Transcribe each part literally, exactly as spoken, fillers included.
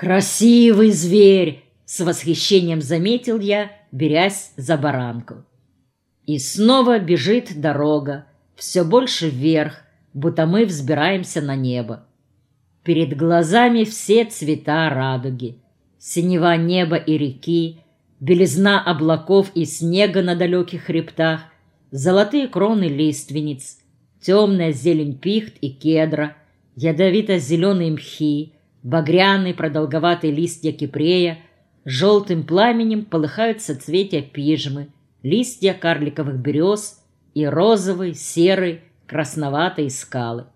«Красивый зверь!» — с восхищением заметил я, берясь за баранку. И снова бежит дорога, все больше вверх, будто мы взбираемся на небо. Перед глазами все цвета радуги. Синева неба и реки, белизна облаков и снега на далеких хребтах, золотые кроны лиственниц, темная зелень пихт и кедра, ядовито-зеленые мхи, багряные продолговатые листья кипрея, желтым пламенем полыхают соцветия пижмы, листья карликовых берез и розовые, серые, красноватые скалы.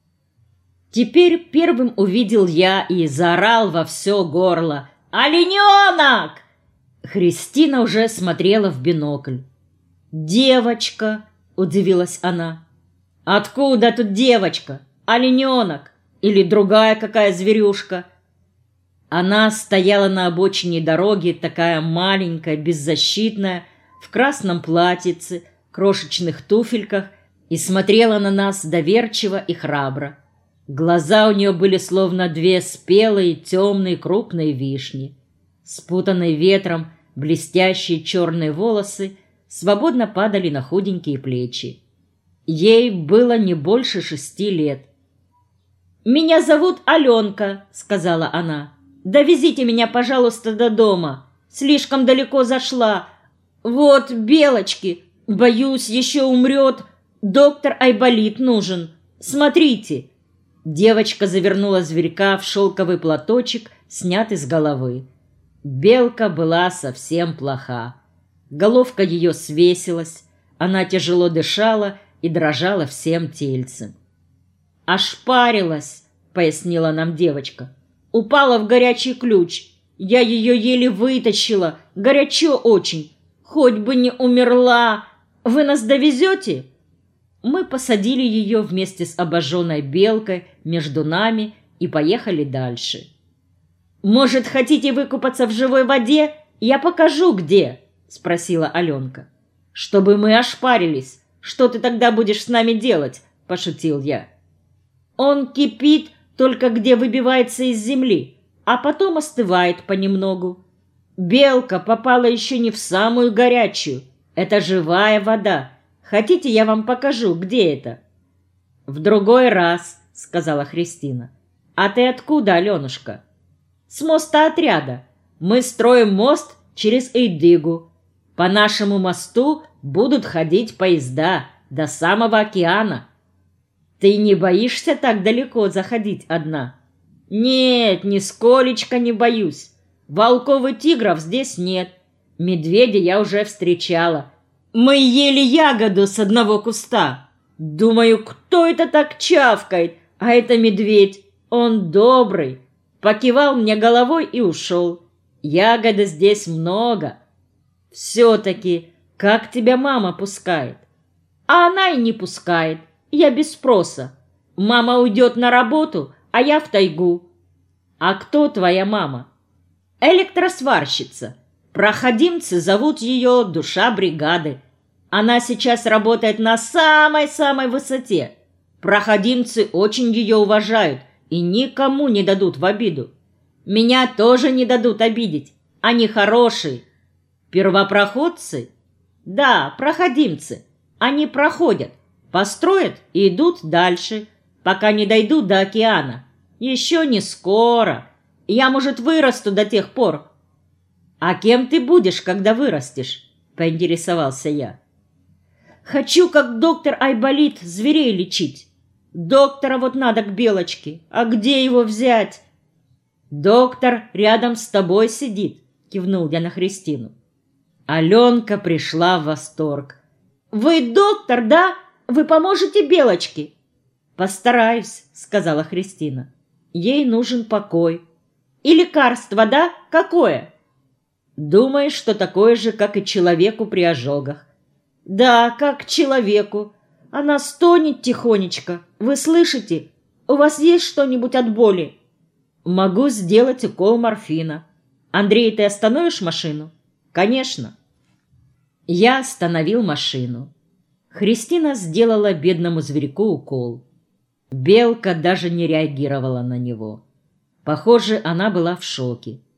Теперь первым увидел я и заорал во все горло: «Олененок!» Христина уже смотрела в бинокль. «Девочка!» — удивилась она. «Откуда тут девочка? Олененок? Или другая какая зверюшка?» Она стояла на обочине дороги, такая маленькая, беззащитная, в красном платьице, крошечных туфельках, и смотрела на нас доверчиво и храбро. Глаза у нее были словно две спелые, темные, крупные вишни. Спутанные ветром блестящие черные волосы свободно падали на худенькие плечи. Ей было не больше шести лет. «Меня зовут Аленка», — сказала она. «Довезите меня, пожалуйста, до дома. Слишком далеко зашла. Вот белочки. Боюсь, еще умрет. Доктор Айболит нужен. Смотрите». Девочка завернула зверька в шелковый платочек, снятый с головы. Белка была совсем плоха. Головка ее свесилась, она тяжело дышала и дрожала всем тельцем. «Ошпарилась», — пояснила нам девочка. «Упала в горячий ключ. Я ее еле вытащила. Горячо очень. Хоть бы не умерла. Вы нас довезете?» Мы посадили ее вместе с обожженной белкой между нами и поехали дальше. «Может, хотите выкупаться в живой воде? Я покажу, где», — спросила Аленка. «Чтобы мы ошпарились. Что ты тогда будешь с нами делать?» — пошутил я. «Он кипит только где выбивается из земли, а потом остывает понемногу. Белка попала еще не в самую горячую. Это живая вода. Хотите, я вам покажу, где это?» «В другой раз», — сказала Христина. «А ты откуда, Аленушка?» «С моста отряда. Мы строим мост через Эйдыгу. По нашему мосту будут ходить поезда до самого океана. Ты не боишься так далеко заходить одна?» «Нет, нисколечко не боюсь. Волков и тигров здесь нет. Медведя я уже встречала. Мы ели ягоду с одного куста. Думаю, кто это так чавкает? А это медведь. Он добрый. Покивал мне головой и ушел. Ягоды здесь много. Все-таки, как тебя мама пускает?» «А она и не пускает. Я без спроса. Мама уйдет на работу, а я в тайгу». «А кто твоя мама?» «Электросварщица. Проходимцы зовут ее душа бригады. Она сейчас работает на самой-самой высоте. Проходимцы очень ее уважают и никому не дадут в обиду. Меня тоже не дадут обидеть. Они хорошие». «Первопроходцы?» «Да, проходимцы. Они проходят, построят и идут дальше, пока не дойдут до океана. Еще не скоро. Я, может, вырасту до тех пор». «А кем ты будешь, когда вырастешь?» — поинтересовался я. «Хочу, как доктор Айболит, зверей лечить. Доктора вот надо к белочке. А где его взять?» «Доктор рядом с тобой сидит», — кивнул я на Христину. Аленка пришла в восторг. «Вы доктор, да? Вы поможете белочке?» «Постараюсь», — сказала Христина. «Ей нужен покой». «И лекарство, да? Какое?» «Думаешь, что такое же, как и человеку при ожогах». «Да, как человеку. Она стонет тихонечко. Вы слышите? У вас есть что-нибудь от боли?» «Могу сделать укол морфина. Андрей, ты остановишь машину?» «Конечно». Я остановил машину. Христина сделала бедному зверьку укол. Белка даже не реагировала на него. Похоже, она была в шоке.